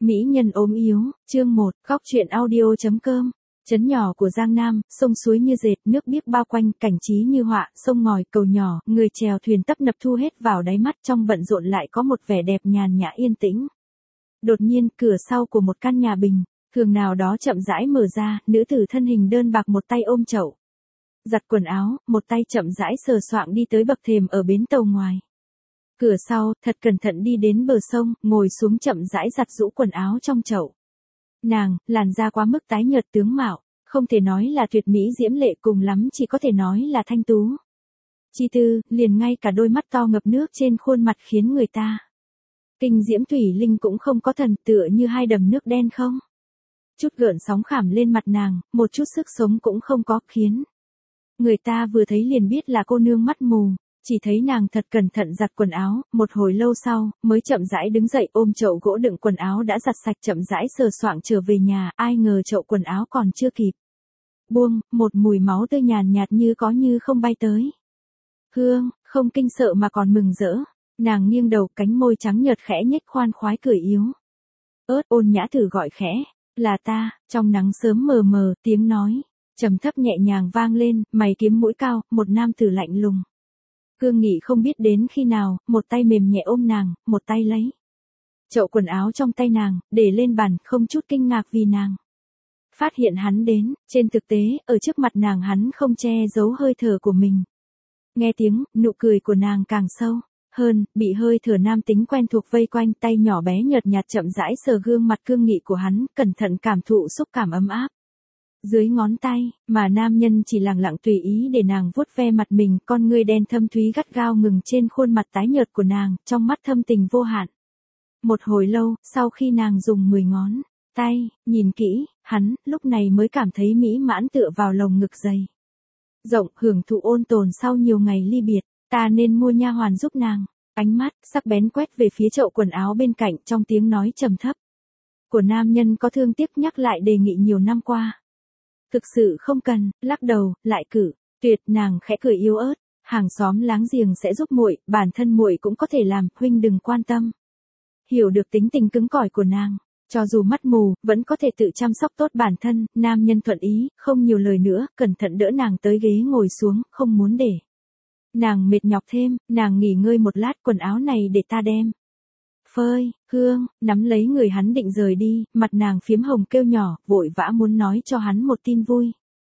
Mỹ nhân ốm yếu, chương 1, góc truyện audio.com. Trấn nhỏ của Giang Nam, sông suối như dệt, nước biếc bao quanh, cảnh trí như họa, sông ngòi, cầu nhỏ, người chèo thuyền tấp nập thu hết vào đáy mắt, trong bận rộn lại có một vẻ đẹp nhàn nhã yên tĩnh. Đột nhiên, cửa sau của một căn nhà bình thường nào đó chậm rãi mở ra, nữ tử thân hình đơn bạc một tay ôm chậu giặt quần áo, một tay chậm rãi sờ soạng đi tới bậc thềm ở bến tàu ngoài. Cửa sau, thật cẩn thận đi đến bờ sông, ngồi xuống chậm rãi giặt giũ quần áo trong chậu. Nàng, làn da quá mức tái nhợt tướng mạo, không thể nói là tuyệt mỹ diễm lệ, cùng lắm chỉ có thể nói là thanh tú. Chi tư, liền ngay cả đôi mắt to ngập nước trên khuôn mặt khiến người ta kinh diễm thủy linh cũng không có, thần tựa như hai đầm nước đen không. Chút gợn sóng khảm lên mặt nàng, một chút sức sống cũng không có, khiến người ta vừa thấy liền biết là cô nương mắt mù. Chỉ thấy nàng thật cẩn thận giặt quần áo, một hồi lâu sau, mới chậm rãi đứng dậy ôm chậu gỗ đựng quần áo đã giặt sạch chậm rãi sờ soạng trở về nhà, ai ngờ chậu quần áo còn chưa kịp buông, một mùi máu tươi nhàn nhạt như có như không bay tới. Hương, không kinh sợ mà còn mừng rỡ, nàng nghiêng đầu, cánh môi trắng nhợt khẽ nhếch, khoan khoái cười yếu ớt, ôn nhã thử gọi khẽ, là ta. Trong nắng sớm mờ mờ, tiếng nói trầm thấp nhẹ nhàng vang lên, mày kiếm mũi cao, một nam tử lạnh lùng. Cương Nghị không biết đến khi nào, một tay mềm nhẹ ôm nàng, một tay lấy chậu quần áo trong tay nàng, để lên bàn, không chút kinh ngạc vì nàng phát hiện hắn đến. Trên thực tế, ở trước mặt nàng hắn không che giấu hơi thở của mình. Nghe tiếng, nụ cười của nàng càng sâu hơn, bị hơi thở nam tính quen thuộc vây quanh, tay nhỏ bé nhợt nhạt chậm rãi sờ gương mặt cương nghị của hắn, cẩn thận cảm thụ xúc cảm ấm áp dưới ngón tay, mà nam nhân chỉ lặng lặng tùy ý để nàng vuốt ve mặt mình, con ngươi đen thâm thúy gắt gao ngừng trên khuôn mặt tái nhợt của nàng, trong mắt thâm tình vô hạn. Một hồi lâu, sau khi nàng dùng 10 ngón tay nhìn kỹ hắn, lúc này mới cảm thấy mỹ mãn tựa vào lồng ngực dày rộng, hưởng thụ ôn tồn sau nhiều ngày ly biệt. Ta nên mua nha hoàn giúp nàng. Ánh mắt sắc bén quét về phía chậu quần áo bên cạnh, trong tiếng nói trầm thấp của nam nhân có thương tiếc nhắc lại đề nghị nhiều năm qua. Thực sự không cần, lắc đầu, lại cử tuyệt. Nàng khẽ cười yếu ớt, hàng xóm láng giềng sẽ giúp muội, bản thân muội cũng có thể làm, huynh đừng quan tâm. Hiểu được tính tình cứng cỏi của nàng, cho dù mắt mù, vẫn có thể tự chăm sóc tốt bản thân. Nam nhân thuận ý, không nhiều lời nữa, cẩn thận đỡ nàng tới ghế ngồi xuống, không muốn để nàng mệt nhọc thêm. Nàng nghỉ ngơi một lát, quần áo này để ta đem phơi. Hương nắm lấy người hắn định rời đi, mặt nàng phiếm hồng kêu nhỏ, vội vã muốn nói cho hắn một tin vui.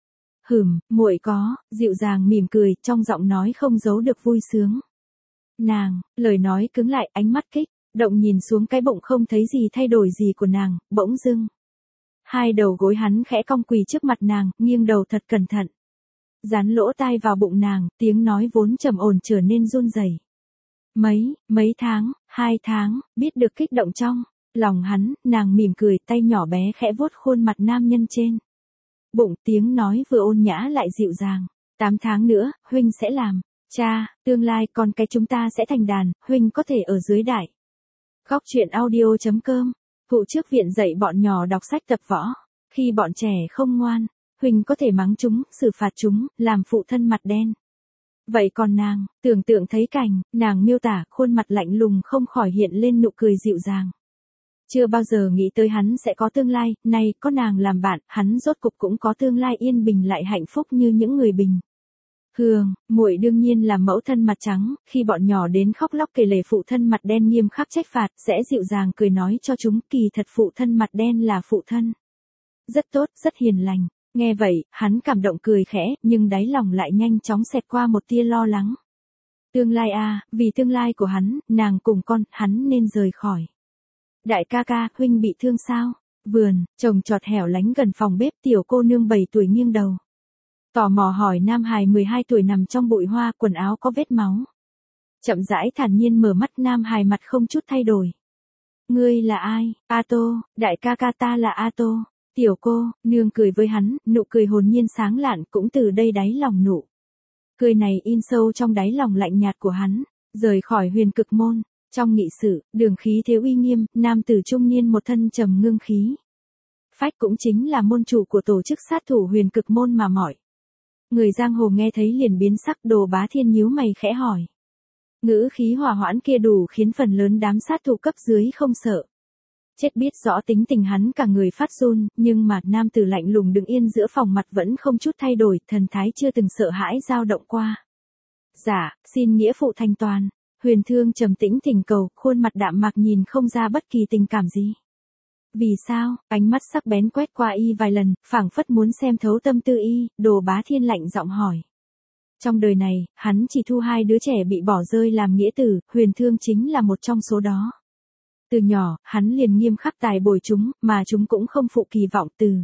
Muội có, dịu dàng mỉm cười, trong giọng nói không giấu được vui sướng. Nàng, lời nói cứng lại, ánh mắt kích động nhìn xuống cái bụng không thấy gì thay đổi gì của nàng, bỗng dưng hai đầu gối hắn khẽ cong quỳ trước mặt nàng, nghiêng đầu thật cẩn thận dán lỗ tai vào bụng nàng, tiếng nói vốn trầm ổn trở nên run rẩy. Mấy tháng, 2 tháng, biết được kích động trong lòng hắn, nàng mỉm cười, tay nhỏ bé khẽ vuốt khuôn mặt nam nhân trên bụng, tiếng nói vừa ôn nhã lại dịu dàng. 8 tháng nữa, huynh sẽ làm cha, tương lai con cái chúng ta sẽ thành đàn, huynh có thể ở dưới đại góc truyện audio.com. Phụ trước viện dạy bọn nhỏ đọc sách tập võ, khi bọn trẻ không ngoan, huynh có thể mắng chúng, xử phạt chúng, làm phụ thân mặt đen. Vậy còn nàng, tưởng tượng thấy cảnh, nàng miêu tả, khuôn mặt lạnh lùng không khỏi hiện lên nụ cười dịu dàng. Chưa bao giờ nghĩ tới hắn sẽ có tương lai, nay có nàng làm bạn, hắn rốt cục cũng có tương lai yên bình lại hạnh phúc như những người bình thường. Muội đương nhiên là mẫu thân mặt trắng, khi bọn nhỏ đến khóc lóc kể lể phụ thân mặt đen nghiêm khắc trách phạt, sẽ dịu dàng cười nói cho chúng, kỳ thật phụ thân mặt đen là phụ thân rất tốt, rất hiền lành. Nghe vậy, hắn cảm động cười khẽ, nhưng đáy lòng lại nhanh chóng xẹt qua một tia lo lắng. Tương lai à, vì tương lai của hắn, nàng cùng con, hắn nên rời khỏi. Đại ca ca, huynh bị thương sao? Vườn, trồng trọt hẻo lánh gần phòng bếp, tiểu cô nương 7 tuổi nghiêng đầu tò mò hỏi nam hài 12 tuổi nằm trong bụi hoa, quần áo có vết máu. Chậm rãi thản nhiên mở mắt, nam hài mặt không chút thay đổi. Ngươi là ai? A Tô, đại ca ca ta là A Tô. Tiểu cô nương cười với hắn, nụ cười hồn nhiên sáng lạn, cũng từ đây đáy lòng nụ cười này in sâu trong đáy lòng lạnh nhạt của hắn. Rời khỏi Huyền Cực môn, trong nghị sự, đường khí thế uy nghiêm, nam tử trung niên một thân trầm ngưng khí phách, cũng chính là môn chủ của tổ chức sát thủ Huyền Cực môn mà mọi người giang hồ nghe thấy liền biến sắc. Đồ Bá Thiên nhíu mày khẽ hỏi, ngữ khí hòa hoãn kia đủ khiến phần lớn đám sát thủ cấp dưới không sợ Chết biết rõ tính tình hắn cả người phát run, nhưng mà nam tử lạnh lùng đứng yên giữa phòng mặt vẫn không chút thay đổi, thần thái chưa từng sợ hãi dao động qua. Dạ, xin nghĩa phụ thanh toàn. Huyền Thương trầm tĩnh thỉnh cầu, khuôn mặt đạm mạc nhìn không ra bất kỳ tình cảm gì. Vì sao? Ánh mắt sắc bén quét qua y vài lần, phảng phất muốn xem thấu tâm tư y, Đồ Bá Thiên lạnh giọng hỏi. Trong đời này, hắn chỉ thu 2 đứa trẻ bị bỏ rơi làm nghĩa tử, Huyền Thương chính là một trong số đó. Từ nhỏ, hắn liền nghiêm khắc tài bồi chúng, mà chúng cũng không phụ kỳ vọng từ.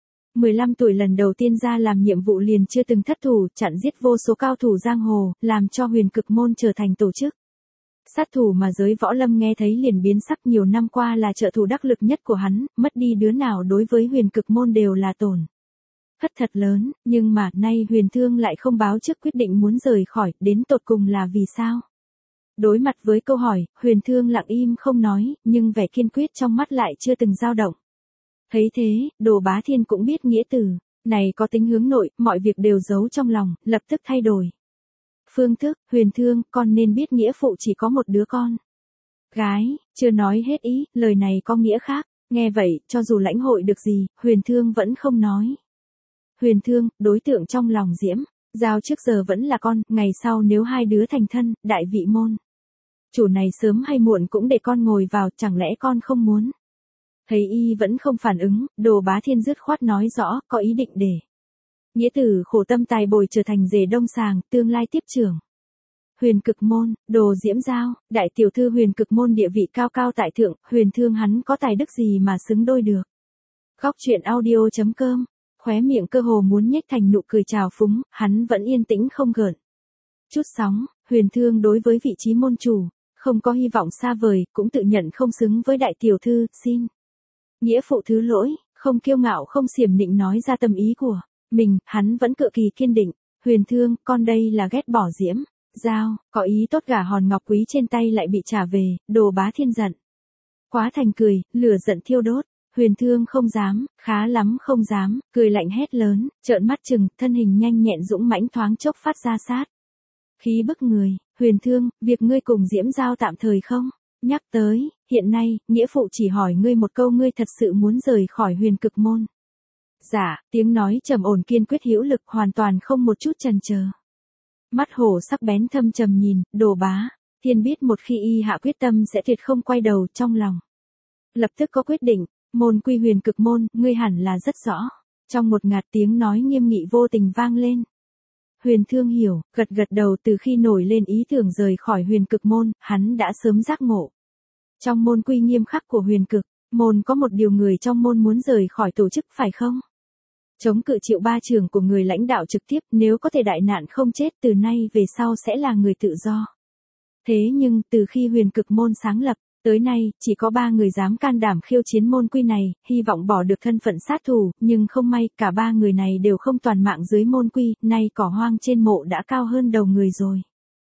15 tuổi lần đầu tiên ra làm nhiệm vụ liền chưa từng thất thủ, chặn giết vô số cao thủ giang hồ, làm cho Huyền Cực Môn trở thành tổ chức. Sát thủ mà giới võ lâm nghe thấy liền biến sắc, nhiều năm qua là trợ thủ đắc lực nhất của hắn, mất đi đứa nào đối với Huyền Cực Môn đều là tổn thất thật lớn, nhưng mà nay Huyền Thương lại không báo trước quyết định muốn rời khỏi, đến tột cùng là vì sao? Đối mặt với câu hỏi, Huyền Thương lặng im không nói, nhưng vẻ kiên quyết trong mắt lại chưa từng dao động. Thấy thế, Đồ Bá Thiên cũng biết nghĩa tử này có tính hướng nội, mọi việc đều giấu trong lòng, lập tức thay đổi. Phương thức, Huyền Thương, con nên biết nghĩa phụ chỉ có một đứa con gái, chưa nói hết ý, lời này có nghĩa khác. Nghe vậy, cho dù lãnh hội được gì, Huyền Thương vẫn không nói. Huyền Thương, đối tượng trong lòng Diễm Giao trước giờ vẫn là con, ngày sau nếu 2 đứa thành thân, đại vị môn chủ này sớm hay muộn cũng để con ngồi vào, chẳng lẽ con không muốn? Thấy y vẫn không phản ứng, Đồ Bá Thiên dứt khoát nói rõ, có ý định để nghĩa tử khổ tâm tài bồi trở thành rể đông sàng, tương lai tiếp trưởng Huyền Cực Môn. Đồ Diễm Giao, đại tiểu thư Huyền Cực Môn địa vị cao cao tại thượng, Huyền Thương hắn có tài đức gì mà xứng đôi được. Góc truyện audio.com, khóe miệng cơ hồ muốn nhếch thành nụ cười trào phúng, hắn vẫn yên tĩnh không gợn chút sóng. Huyền Thương đối với vị trí môn chủ không có hy vọng xa vời, cũng tự nhận không xứng với đại tiểu thư, xin nghĩa phụ thứ lỗi, không kiêu ngạo không xiểm nịnh nói ra tâm ý của mình, hắn vẫn cực kỳ kiên định. Huyền Thương, con đây là ghét bỏ Diễm Giao, có ý tốt gả hòn ngọc quý trên tay lại bị trả về. Đồ Bá Thiên giận quá thành cười, lửa giận thiêu đốt. Huyền Thương không dám, khá lắm không dám, cười lạnh hét lớn, trợn mắt chừng, thân hình nhanh nhẹn dũng mãnh thoáng chốc phát ra sát khí bức người. Huyền Thương, việc ngươi cùng Diễm Giao tạm thời không nhắc tới, hiện nay, nghĩa phụ chỉ hỏi ngươi một câu, ngươi thật sự muốn rời khỏi Huyền Cực Môn? Dạ, tiếng nói trầm ổn kiên quyết hữu lực, hoàn toàn không một chút chần chờ. Mắt hổ sắc bén thâm trầm nhìn, Đồ Bá Thiên biết một khi y hạ quyết tâm sẽ tuyệt không quay đầu, trong lòng lập tức có quyết định. Môn quy Huyền Cực Môn, ngươi hẳn là rất rõ. Trong một ngạt tiếng nói nghiêm nghị vô tình vang lên. Huyền Thương hiểu, gật gật đầu. Từ khi nổi lên ý tưởng rời khỏi Huyền Cực Môn, hắn đã sớm giác ngộ. Trong môn quy nghiêm khắc của Huyền Cực Môn có một điều người trong môn muốn rời khỏi tổ chức, phải không? Chống cự chịu 3 trường của người lãnh đạo trực tiếp, nếu có thể đại nạn không chết, từ nay về sau sẽ là người tự do. Thế nhưng, từ khi Huyền Cực Môn sáng lập tới nay, chỉ có 3 người dám can đảm khiêu chiến môn quy này, hy vọng bỏ được thân phận sát thủ, nhưng không may, cả 3 người này đều không toàn mạng dưới môn quy, nay cỏ hoang trên mộ đã cao hơn đầu người rồi.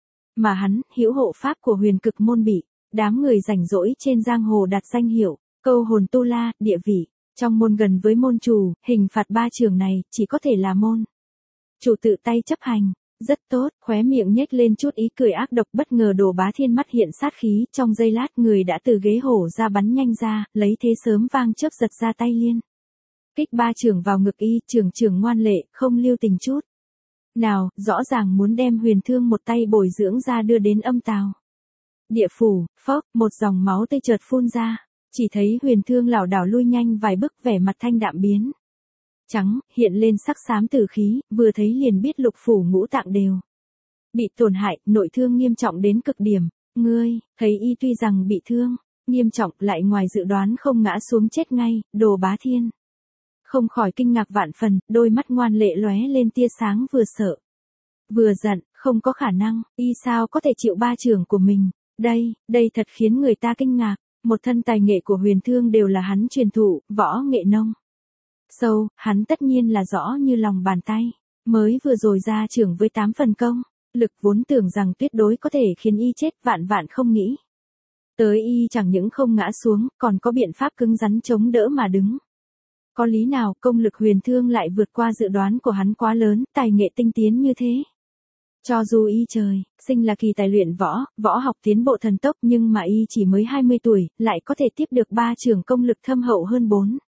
Mà hắn, hữu hộ pháp của Huyền Cực Môn bị đám người rảnh rỗi trên giang hồ đặt danh hiệu câu hồn tu la, địa vị trong môn gần với môn chủ, hình phạt 3 trường này chỉ có thể là môn chủ tự tay chấp hành. Rất tốt, khóe miệng nhếch lên chút ý cười ác độc, bất ngờ Đồ Bá Thiên mắt hiện sát khí, trong giây lát người đã từ ghế hổ ra bắn nhanh ra, lấy thế sớm vang chớp giật ra tay liên kích 3 trường vào ngực y. Trường ngoan lệ, không lưu tình chút nào, rõ ràng muốn đem Huyền Thương một tay bồi dưỡng ra đưa đến âm tào địa phủ. Phốc, một dòng máu tươi chợt phun ra, chỉ thấy Huyền Thương lảo đảo lui nhanh vài bước, vẻ mặt thanh đạm biến trắng, hiện lên sắc xám tử khí, vừa thấy liền biết lục phủ ngũ tạng đều bị tổn hại, nội thương nghiêm trọng đến cực điểm. Ngươi, thấy y tuy rằng bị thương nghiêm trọng, lại ngoài dự đoán không ngã xuống chết ngay. Đồ Bá Thiên không khỏi kinh ngạc vạn phần, đôi mắt ngoan lệ lóe lên tia sáng, vừa sợ vừa giận. Không có khả năng, y sao có thể chịu 3 trường của mình? Đây thật khiến người ta kinh ngạc. Một thân tài nghệ của Huyền Thương đều là hắn truyền thụ, võ nghệ nông sâu, hắn tất nhiên là rõ như lòng bàn tay. Mới vừa rồi ra trưởng với 8 phần công lực, vốn tưởng rằng tuyệt đối có thể khiến y chết, vạn vạn không nghĩ tới y chẳng những không ngã xuống, còn có biện pháp cứng rắn chống đỡ mà đứng. Có lý nào công lực Huyền Thương lại vượt qua dự đoán của hắn quá lớn, tài nghệ tinh tiến như thế? Cho dù y trời, sinh là kỳ tài luyện võ, võ học tiến bộ thần tốc nhưng mà y chỉ mới 20 tuổi, lại có thể tiếp được 3 trưởng công lực thâm hậu hơn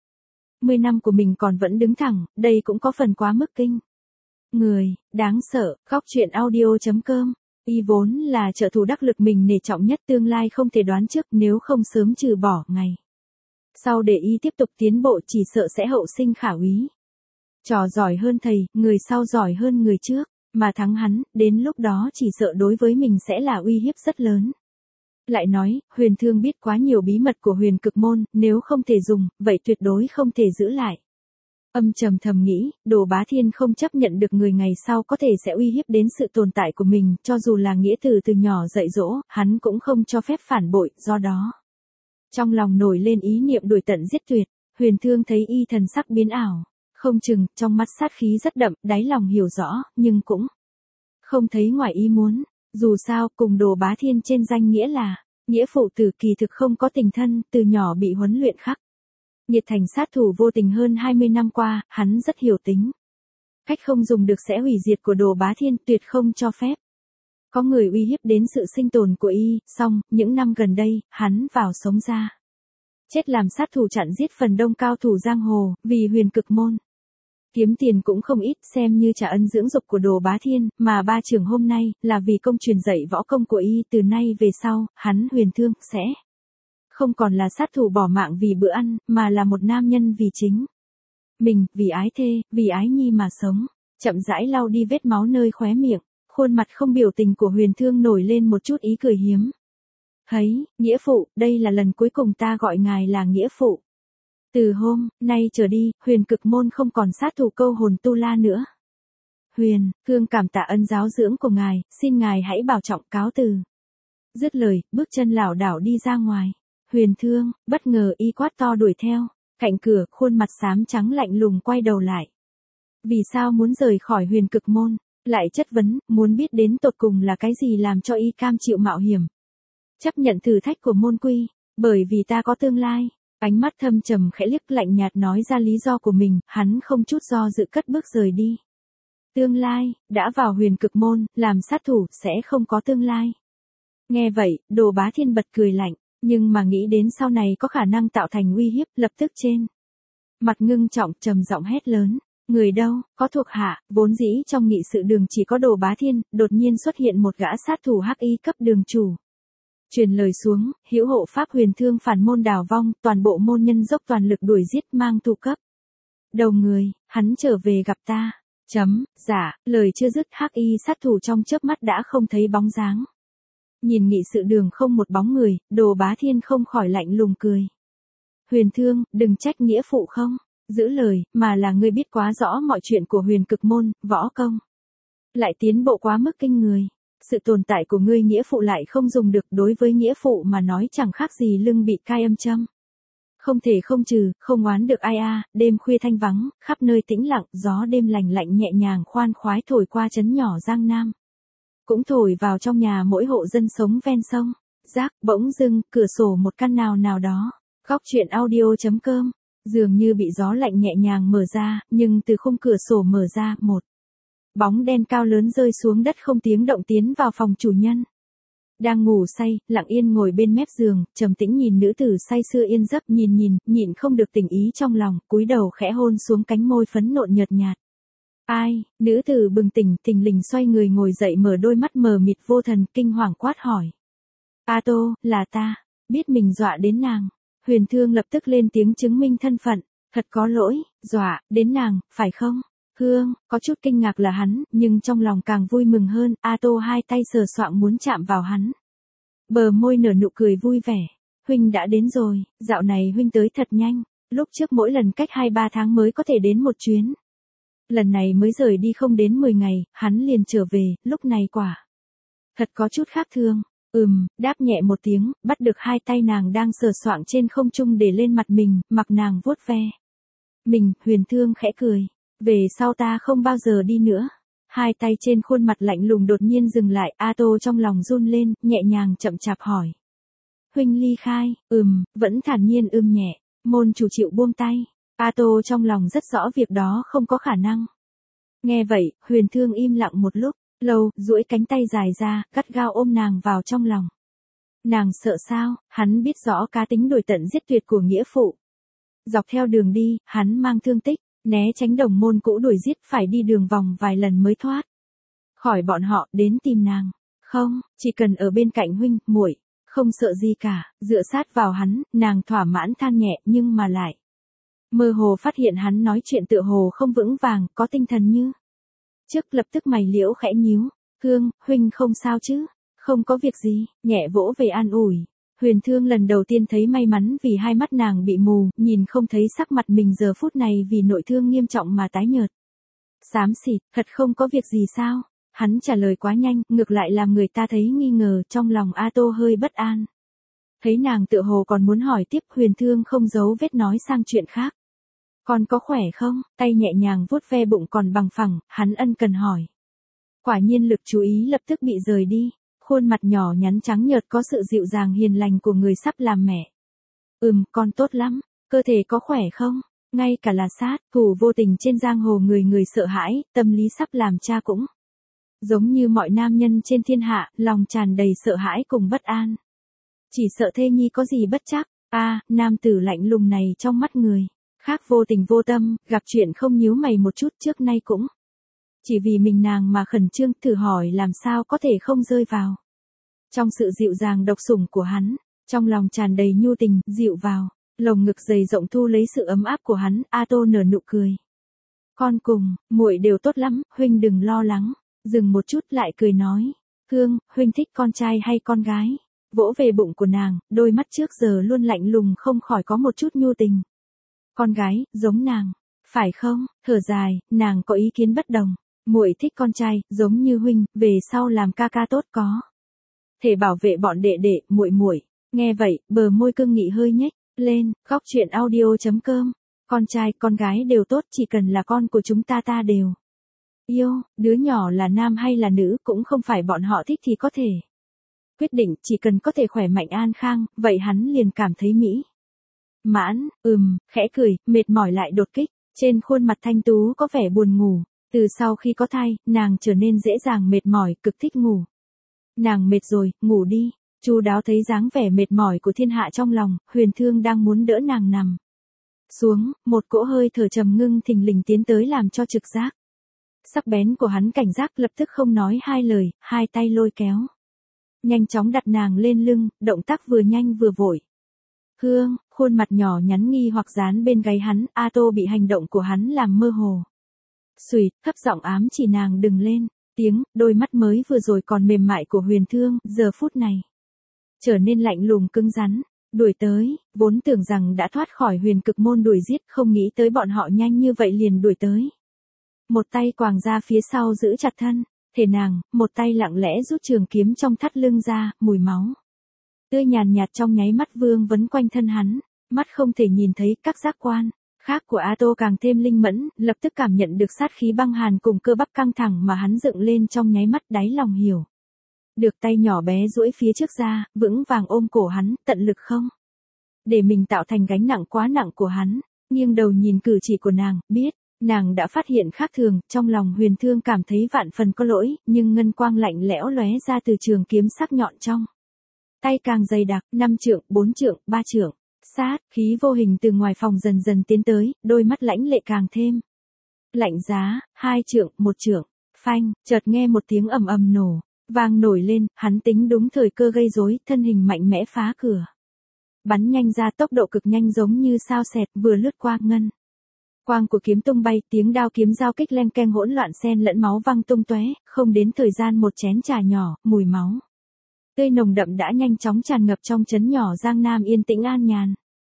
40 năm của mình còn vẫn đứng thẳng, đây cũng có phần quá mức kinh người, đáng sợ. Góc truyện audio.com. Y vốn là trợ thủ đắc lực mình nể trọng nhất, tương lai không thể đoán trước, nếu không sớm trừ bỏ ngày sau để y tiếp tục tiến bộ chỉ sợ sẽ hậu sinh khả úy. Trò giỏi hơn thầy, người sau giỏi hơn người trước, mà thắng hắn, đến lúc đó chỉ sợ đối với mình sẽ là uy hiếp rất lớn. Lại nói, Huyền Thương biết quá nhiều bí mật của Huyền Cực Môn, nếu không thể dùng, vậy tuyệt đối không thể giữ lại. Âm trầm thầm nghĩ, Đồ Bá Thiên không chấp nhận được người ngày sau có thể sẽ uy hiếp đến sự tồn tại của mình, cho dù là nghĩa tử từ nhỏ dạy dỗ, hắn cũng không cho phép phản bội, do đó. Trong lòng nổi lên ý niệm đuổi tận giết tuyệt, Huyền Thương thấy y thần sắc biến ảo, không chừng, trong mắt sát khí rất đậm, đáy lòng hiểu rõ, nhưng cũng không thấy ngoài ý muốn. Dù sao, cùng Đồ Bá Thiên trên danh nghĩa là nghĩa phụ tử, kỳ thực không có tình thân, từ nhỏ bị huấn luyện khắc nghiệt thành sát thủ vô tình hơn 20 năm qua, hắn rất hiểu tính cách không dùng được sẽ hủy diệt của Đồ Bá Thiên, tuyệt không cho phép có người uy hiếp đến sự sinh tồn của y. Song, những năm gần đây, hắn vào sống ra chết làm sát thủ chặn giết phần đông cao thủ giang hồ, vì Huyền Cực Môn kiếm tiền cũng không ít, xem như trả ân dưỡng dục của Đồ Bá Thiên, mà 3 trưởng hôm nay, là vì công truyền dạy võ công của y. Từ nay về sau, hắn Huyền Thương, sẽ không còn là sát thủ bỏ mạng vì bữa ăn, mà là một nam nhân vì chính mình, vì ái thê, vì ái nhi mà sống. Chậm rãi lau đi vết máu nơi khóe miệng, khuôn mặt không biểu tình của Huyền Thương nổi lên một chút ý cười hiếm thấy. Nghĩa phụ, đây là lần cuối cùng ta gọi ngài là nghĩa phụ. Từ hôm nay trở đi, Huyền Cực Môn không còn sát thủ câu hồn tu la nữa. Huyền Thương cảm tạ ân giáo dưỡng của ngài, xin ngài hãy bảo trọng, cáo từ. Dứt lời, bước chân lảo đảo đi ra ngoài. Huyền Thương, bất ngờ y quát to đuổi theo. Cạnh cửa, khuôn mặt xám trắng lạnh lùng quay đầu lại. Vì sao muốn rời khỏi Huyền Cực Môn? Lại chất vấn, muốn biết đến tột cùng là cái gì làm cho y cam chịu mạo hiểm, chấp nhận thử thách của môn quy. Bởi vì ta có tương lai. Ánh mắt thâm trầm khẽ liếc, lạnh nhạt nói ra lý do của mình, hắn không chút do dự cất bước rời đi. Tương lai, đã vào Huyền Cực Môn, làm sát thủ, sẽ không có tương lai. Nghe vậy, Đồ Bá Thiên bật cười lạnh, nhưng mà nghĩ đến sau này có khả năng tạo thành uy hiếp, lập tức trên mặt ngưng trọng, trầm giọng hét lớn. Người đâu, có thuộc hạ. Vốn dĩ trong nghị sự đường chỉ có Đồ Bá Thiên, đột nhiên xuất hiện một gã sát thủ hắc y cấp đường chủ. Truyền lời xuống, hữu hộ pháp Huyền Thương phản môn đào vong, toàn bộ môn nhân dốc toàn lực đuổi giết, mang thù cấp đầu người, hắn trở về gặp ta. Dạ, lời chưa dứt, hắc y sát thủ trong chớp mắt đã không thấy bóng dáng. Nhìn nghị sự đường không một bóng người, Đồ Bá Thiên không khỏi lạnh lùng cười. Huyền Thương, đừng trách nghĩa phụ không giữ lời, mà là ngươi biết quá rõ mọi chuyện của Huyền Cực Môn, võ công lại tiến bộ quá mức kinh người. Sự tồn tại của ngươi nghĩa phụ lại không dùng được, đối với nghĩa phụ mà nói chẳng khác gì lưng bị cai âm châm. Không thể không trừ, không oán được ai a. Đêm khuya thanh vắng, khắp nơi tĩnh lặng, gió đêm lành lạnh nhẹ nhàng khoan khoái thổi qua trấn nhỏ Giang Nam. Cũng thổi vào trong nhà mỗi hộ dân sống ven sông. Rác, bỗng dưng, cửa sổ một căn nào đó. Góc truyện audio.com. Dường như bị gió lạnh nhẹ nhàng mở ra, nhưng từ khung cửa sổ mở ra, một bóng đen cao lớn rơi xuống đất không tiếng động tiến vào phòng chủ nhân. Đang ngủ say, lặng yên ngồi bên mép giường, trầm tĩnh nhìn nữ tử say sưa yên giấc, nhịn không được tình ý trong lòng, cúi đầu khẽ hôn xuống cánh môi phấn nộn nhợt nhạt. Ai? Nữ tử bừng tỉnh, thình lình xoay người ngồi dậy, mở đôi mắt mờ mịt vô thần, kinh hoàng quát hỏi. A Tô, là ta. Biết mình dọa đến nàng. Huyền Thương lập tức lên tiếng chứng minh thân phận. Thật có lỗi, dọa đến nàng, phải không? Hương, có chút kinh ngạc là hắn, nhưng trong lòng càng vui mừng hơn. A Tô hai tay sờ soạng muốn chạm vào hắn. Bờ môi nở nụ cười vui vẻ. Huynh đã đến rồi, dạo này huynh tới thật nhanh. Lúc trước mỗi lần cách 2-3 tháng mới có thể đến một chuyến. Lần này mới rời đi không đến 10 ngày, hắn liền trở về, lúc này quả thật có chút khác thường. Đáp nhẹ một tiếng, bắt được hai tay nàng đang sờ soạng trên không trung để lên mặt mình, mặc nàng vuốt ve mình. Huyền Thương khẽ cười. Về sau ta không bao giờ đi nữa. Hai tay trên khuôn mặt lạnh lùng đột nhiên dừng lại. A Tô trong lòng run lên, nhẹ nhàng chậm chạp hỏi. Huynh ly khai? Vẫn thản nhiên nhẹ. Môn chủ chịu buông tay. A Tô trong lòng rất rõ việc đó không có khả năng. Nghe vậy, Huyền Thương im lặng một lúc, lâu, duỗi cánh tay dài ra, gắt gao ôm nàng vào trong lòng. Nàng sợ sao, hắn biết rõ cá tính đuổi tận giết tuyệt của nghĩa phụ. Dọc theo đường đi, hắn mang thương tích, né tránh đồng môn cũ đuổi giết, phải đi đường vòng vài lần mới thoát khỏi bọn họ, đến tìm nàng. Không, chỉ cần ở bên cạnh huynh, muội, không sợ gì cả. Dựa sát vào hắn, nàng thỏa mãn than nhẹ, nhưng mà lại mơ hồ phát hiện hắn nói chuyện tựa hồ không vững vàng, có tinh thần như trước. Lập tức mày liễu khẽ nhíu. Thương, huynh không sao chứ? Không có việc gì, nhẹ vỗ về an ủi. Huyền Thương lần đầu tiên thấy may mắn vì hai mắt nàng bị mù, nhìn không thấy sắc mặt mình giờ phút này vì nội thương nghiêm trọng mà tái nhợt. Xám xịt, thật không có việc gì sao? Hắn trả lời quá nhanh, ngược lại làm người ta thấy nghi ngờ, trong lòng A Tô hơi bất an. Thấy nàng tựa hồ còn muốn hỏi tiếp, Huyền Thương không giấu vết nói sang chuyện khác. Con có khỏe không? Tay nhẹ nhàng vuốt ve bụng còn bằng phẳng, hắn ân cần hỏi. Quả nhiên lực chú ý lập tức bị rời đi. Khuôn mặt nhỏ nhắn trắng nhợt có sự dịu dàng hiền lành của người sắp làm mẹ. Con tốt lắm. Cơ thể có khỏe không? Ngay cả là sát thủ vô tình trên giang hồ người người sợ hãi, tâm lý sắp làm cha cũng giống như mọi nam nhân trên thiên hạ, lòng tràn đầy sợ hãi cùng bất an. Chỉ sợ thê nhi có gì bất trắc. Nam tử lạnh lùng này trong mắt người khác vô tình vô tâm, gặp chuyện không nhíu mày một chút, trước nay cũng chỉ vì mình nàng mà khẩn trương, thử hỏi làm sao có thể không rơi vào trong sự dịu dàng độc sủng của hắn. Trong lòng tràn đầy nhu tình, dịu vào lồng ngực dày rộng thu lấy sự ấm áp của hắn. A Tô nở nụ cười. Con cùng muội đều tốt lắm, huynh đừng lo lắng. Dừng một chút lại cười nói. Thương, huynh thích con trai hay con gái? Vỗ về bụng của nàng, đôi mắt trước giờ luôn lạnh lùng không khỏi có một chút nhu tình. Con gái, giống nàng, phải không? Thở dài, nàng có ý kiến bất đồng. Muội thích con trai, giống như huynh, về sau làm ca ca tốt có thể bảo vệ bọn đệ đệ, muội muội. Nghe vậy, bờ môi cương nghị hơi nhếch lên. Góc truyện audio.com. Con trai, con gái đều tốt, chỉ cần là con của chúng ta đều yêu. Đứa nhỏ là nam hay là nữ cũng không phải bọn họ thích thì có thể quyết định, chỉ cần có thể khỏe mạnh an khang, vậy hắn liền cảm thấy mỹ mãn. Khẽ cười, mệt mỏi lại đột kích. Trên khuôn mặt thanh tú có vẻ buồn ngủ. Từ sau khi có thai, nàng trở nên dễ dàng mệt mỏi, cực thích ngủ. Nàng mệt rồi, ngủ đi. Chu Đáo thấy dáng vẻ mệt mỏi của thiên hạ trong lòng, Huyền Thương đang muốn đỡ nàng nằm xuống, một cỗ hơi thở trầm ngưng thình lình tiến tới làm cho trực giác sắc bén của hắn cảnh giác, lập tức không nói hai lời, hai tay lôi kéo, nhanh chóng đặt nàng lên lưng, động tác vừa nhanh vừa vội. Hương, khuôn mặt nhỏ nhắn nghi hoặc dán bên gáy hắn. A Tô bị hành động của hắn làm mơ hồ. Xùi, thấp giọng ám chỉ nàng đừng lên tiếng. Đôi mắt mới vừa rồi còn mềm mại của Huyền Thương, giờ phút này trở nên lạnh lùng cứng rắn. Đuổi tới, vốn tưởng rằng đã thoát khỏi Huyền Cực môn đuổi giết, không nghĩ tới bọn họ nhanh như vậy liền đuổi tới. Một tay quàng ra phía sau giữ chặt thân thể nàng, một tay lặng lẽ rút trường kiếm trong thắt lưng ra, mùi máu tươi nhàn nhạt trong nháy mắt vương vấn quanh thân hắn. Mắt không thể nhìn thấy, các giác quan khác của A Tô càng thêm linh mẫn, lập tức cảm nhận được sát khí băng hàn cùng cơ bắp căng thẳng mà hắn dựng lên trong nháy mắt. Đáy lòng hiểu được, tay nhỏ bé duỗi phía trước ra, vững vàng ôm cổ hắn, tận lực không để mình tạo thành gánh nặng quá nặng của hắn. Nghiêng đầu nhìn cử chỉ của nàng, biết nàng đã phát hiện khác thường. Trong lòng Huyền Thương cảm thấy vạn phần có lỗi, nhưng ngân quang lạnh lẽo lóe ra từ trường kiếm sắc nhọn trong tay càng dày đặc. 5 trượng, 4 trượng, 3 trượng. Sát khí vô hình từ ngoài phòng dần dần tiến tới, đôi mắt lãnh lệ càng thêm lạnh giá. 2 trượng, 1 trượng. Phanh, chợt nghe một tiếng ầm ầm nổ vang nổi lên. Hắn tính đúng thời cơ gây rối, thân hình mạnh mẽ phá cửa bắn nhanh ra, tốc độ cực nhanh giống như sao xẹt, vừa lướt qua ngân quang của kiếm tung bay, tiếng đao kiếm giao kích len keng hỗn loạn xen lẫn máu văng tung tóe. Không đến thời gian một chén trà nhỏ, mùi máu tươi nồng đậm đã nhanh chóng tràn ngập trong trấn nhỏ Giang Nam yên tĩnh an nhàn.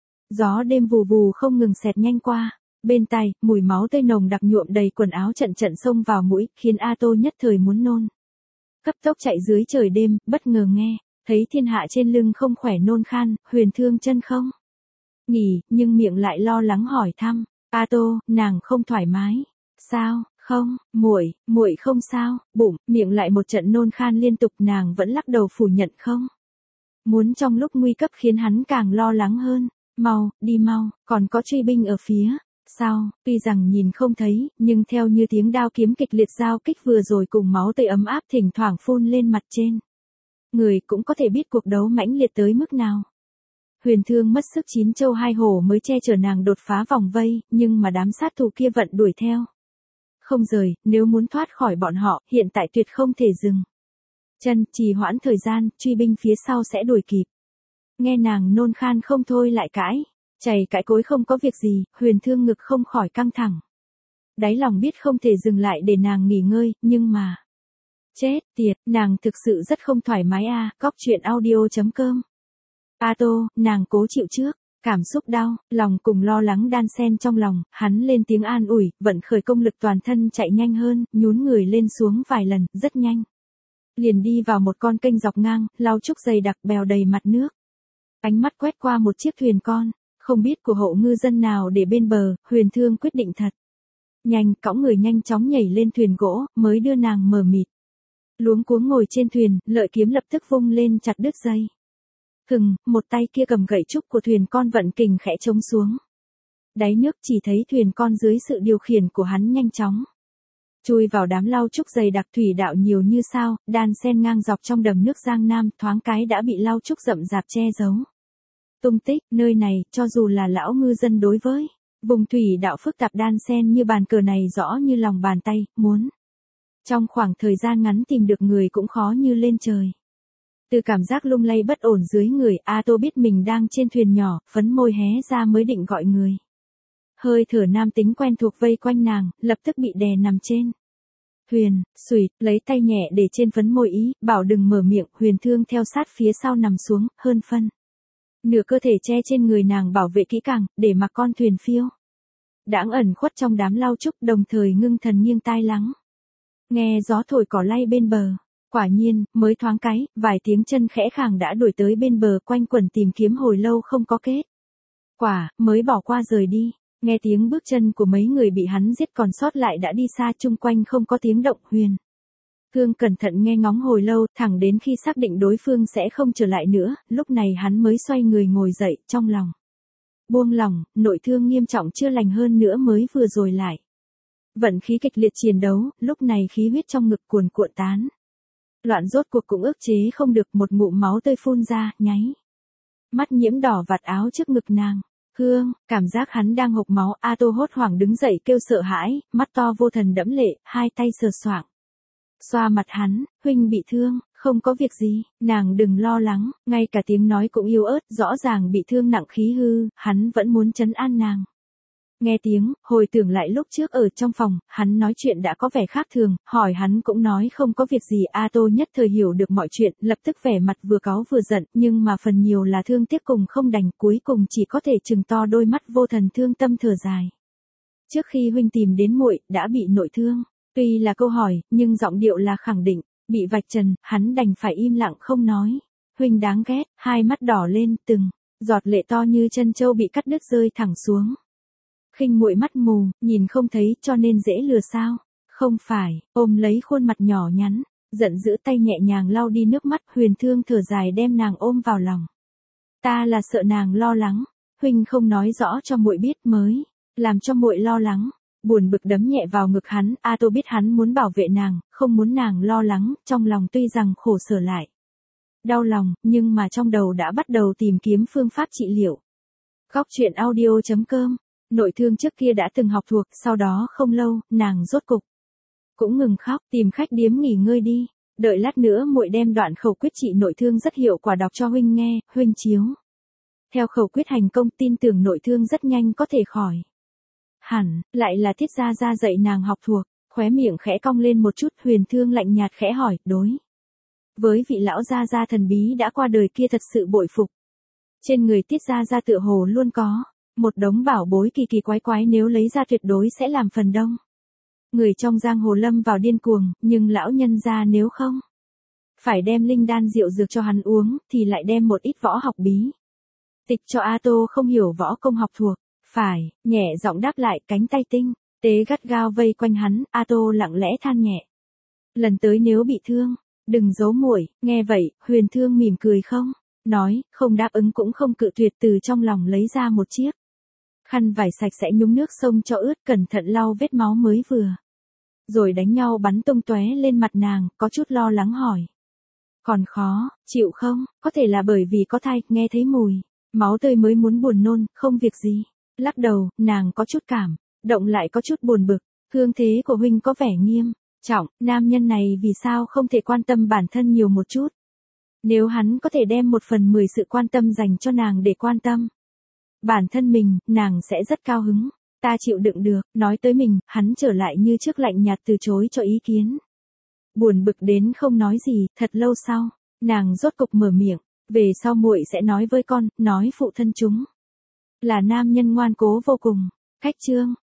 Gió đêm vù vù không ngừng xẹt nhanh qua. Bên tai, mùi máu tươi nồng đặc nhuộm đầy quần áo, trận trận xông vào mũi, khiến A Tô nhất thời muốn nôn. Cấp tốc chạy dưới trời đêm, bất ngờ nghe thấy thiên hạ trên lưng không khỏe nôn khan. Huyền Thương chân không nghỉ, nhưng miệng lại lo lắng hỏi thăm. A Tô, nàng không thoải mái sao? Không, muội không sao. Bụng, miệng lại một trận nôn khan liên tục. Nàng vẫn lắc đầu phủ nhận không muốn, trong lúc nguy cấp khiến hắn càng lo lắng hơn. Mau, đi mau, còn có truy binh ở phía sau, tuy rằng nhìn không thấy, nhưng theo như tiếng đao kiếm kịch liệt giao kích vừa rồi cùng máu tươi ấm áp thỉnh thoảng phun lên mặt trên. Người cũng có thể biết cuộc đấu mãnh liệt tới mức nào. Huyền Thương mất sức chín châu hai hổ mới che chở nàng đột phá vòng vây, nhưng mà đám sát thủ kia vẫn đuổi theo. Không rời, nếu muốn thoát khỏi bọn họ, hiện tại tuyệt không thể dừng. Chân, trì hoãn thời gian, truy binh phía sau sẽ đuổi kịp. Nghe nàng nôn khan không thôi lại cãi. Chày cãi cối không có việc gì, Huyền Thương ngực không khỏi căng thẳng. Đáy lòng biết không thể dừng lại để nàng nghỉ ngơi, nhưng mà... Chết tiệt, nàng thực sự rất không thoải mái à, Cóc truyện audio.com. Tô, nàng cố chịu trước. Cảm xúc đau, lòng cùng lo lắng đan xen trong lòng, hắn lên tiếng an ủi, vận khởi công lực toàn thân chạy nhanh hơn, nhún người lên xuống vài lần, rất nhanh. Liền đi vào một con kênh dọc ngang, lau trúc dày đặc bèo đầy mặt nước. Ánh mắt quét qua một chiếc thuyền con, không biết của hộ ngư dân nào để bên bờ, Huyền Thương quyết định thật. Nhanh, cõng người nhanh chóng nhảy lên thuyền gỗ, mới đưa nàng mờ mịt. Luống cuống ngồi trên thuyền, lợi kiếm lập tức vung lên chặt đứt dây. Một tay kia cầm gậy trúc của thuyền con vận kình khẽ chống xuống. Đáy nước chỉ thấy thuyền con dưới sự điều khiển của hắn nhanh chóng. Chui vào đám lau trúc dày đặc thủy đạo nhiều như sao, đan xen ngang dọc trong đầm nước Giang Nam thoáng cái đã bị lau trúc rậm rạp che giấu. Tung tích, nơi này, cho dù là lão ngư dân đối với vùng thủy đạo phức tạp đan xen như bàn cờ này rõ như lòng bàn tay, muốn. Trong khoảng thời gian ngắn tìm được người cũng khó như lên trời. Từ cảm giác lung lay bất ổn dưới người, Tô biết mình đang trên thuyền nhỏ, phấn môi hé ra mới định gọi người. Hơi thở nam tính quen thuộc vây quanh nàng, lập tức bị đè nằm trên thuyền, xùyt, lấy tay nhẹ để trên phấn môi ý, bảo đừng mở miệng, Huyền Thương theo sát phía sau nằm xuống, hơn phân. Nửa cơ thể che trên người nàng bảo vệ kỹ càng, để mặc con thuyền phiêu. Đãng ẩn khuất trong đám lau trúc, đồng thời ngưng thần nghiêng tai lắng. Nghe gió thổi cỏ lay bên bờ. Quả nhiên, mới thoáng cái, vài tiếng chân khẽ khàng đã đuổi tới bên bờ quanh quẩn tìm kiếm hồi lâu không có kết. Mới bỏ qua rời đi. Nghe tiếng bước chân của mấy người bị hắn giết còn sót lại đã đi xa chung quanh không có tiếng động. Huyền Thương cẩn thận nghe ngóng hồi lâu, thẳng đến khi xác định đối phương sẽ không trở lại nữa, lúc này hắn mới xoay người ngồi dậy, trong lòng buông lòng, nội thương nghiêm trọng chưa lành hơn nữa mới vừa rồi lại. Vận khí kịch liệt chiến đấu, lúc này khí huyết trong ngực cuồn cuộn tán. Loạn rốt cuộc cũng ức chế không được, một ngụm máu tươi phun ra, nháy mắt nhiễm đỏ vạt áo trước ngực nàng. Cảm giác hắn đang hộc máu, Tô hốt hoảng đứng dậy kêu sợ hãi, mắt to vô thần đẫm lệ, hai tay sờ soạng xoa mặt hắn, huynh bị thương, không có việc gì, nàng đừng lo lắng, ngay cả tiếng nói cũng yếu ớt, rõ ràng bị thương nặng khí hư, hắn vẫn muốn trấn an nàng. Nghe tiếng, hồi tưởng lại lúc trước ở trong phòng, hắn nói chuyện đã có vẻ khác thường, hỏi hắn cũng nói không có việc gì. Tô nhất thời hiểu được mọi chuyện, lập tức vẻ mặt vừa cáu vừa giận, nhưng mà phần nhiều là thương tiếc cùng không đành, cuối cùng chỉ có thể trừng to đôi mắt vô thần thương tâm thở dài. Trước khi huynh tìm đến muội, đã bị nội thương. Tuy là câu hỏi, nhưng giọng điệu là khẳng định, bị vạch trần, hắn đành phải im lặng không nói. Huynh đáng ghét, hai mắt đỏ lên, từng giọt lệ to như chân châu bị cắt đứt rơi thẳng xuống. Khinh muội mắt mù, nhìn không thấy cho nên dễ lừa sao? Không phải, ôm lấy khuôn mặt nhỏ nhắn, giận dữ tay nhẹ nhàng lau đi nước mắt. Huyền Thương thở dài đem nàng ôm vào lòng. Ta là sợ nàng lo lắng, huynh không nói rõ cho muội biết mới làm cho muội lo lắng. Buồn bực đấm nhẹ vào ngực hắn. Tô biết hắn muốn bảo vệ nàng, không muốn nàng lo lắng, trong lòng tuy rằng khổ sở lại đau lòng, nhưng mà trong đầu đã bắt đầu tìm kiếm phương pháp trị liệu. Cóc truyện audio.com. Nội thương trước kia đã từng học thuộc, sau đó không lâu, nàng rốt cục cũng ngừng khóc, tìm khách điếm nghỉ ngơi đi. Đợi lát nữa muội đem đoạn khẩu quyết trị nội thương rất hiệu quả đọc cho huynh nghe, huynh chiếu theo khẩu quyết hành công, tin tưởng nội thương rất nhanh có thể khỏi. Hẳn, lại là Thiết Gia Gia dạy nàng học thuộc, khóe miệng khẽ cong lên một chút. Huyền Thương lạnh nhạt khẽ hỏi, đối với vị lão Gia Gia thần bí đã qua đời kia thật sự bội phục. Trên người Tiết Gia Gia tựa hồ luôn có một đống bảo bối kỳ kỳ quái quái, nếu lấy ra tuyệt đối sẽ làm phần đông người trong giang hồ lâm vào điên cuồng, nhưng lão nhân gia nếu không phải đem linh đan rượu dược cho hắn uống, thì lại đem một ít võ học bí tịch cho Tô không hiểu võ công học thuộc. Phải, nhẹ giọng đáp lại, cánh tay tinh tế gắt gao vây quanh hắn. Tô lặng lẽ than nhẹ. Lần tới nếu bị thương, đừng giấu muội. Nghe vậy, Huyền Thương mỉm cười không nói, không đáp ứng cũng không cự tuyệt, từ trong lòng lấy ra một chiếc Khăn vải sạch sẽ nhúng nước sông cho ướt, cẩn thận lau vết máu mới vừa. Rồi đánh nhau bắn tung tóe lên mặt nàng, có chút lo lắng hỏi. Còn khó, chịu không? Có thể là bởi vì có thai, nghe thấy mùi máu tươi mới muốn buồn nôn, không việc gì. Lắc đầu, nàng có chút cảm động lại có chút buồn bực. Thương thế của huynh có vẻ nghiêm trọng, nam nhân này vì sao không thể quan tâm bản thân nhiều một chút? Nếu hắn có thể đem 1/10 sự quan tâm dành cho nàng để quan tâm bản thân mình, nàng sẽ rất cao hứng. Ta chịu đựng được, nói tới mình, hắn trở lại như trước lạnh nhạt từ chối cho ý kiến. Buồn bực đến không nói gì, thật lâu sau, nàng rốt cục mở miệng, về sau muội sẽ nói với con, nói phụ thân chúng là nam nhân ngoan cố vô cùng. Khách chương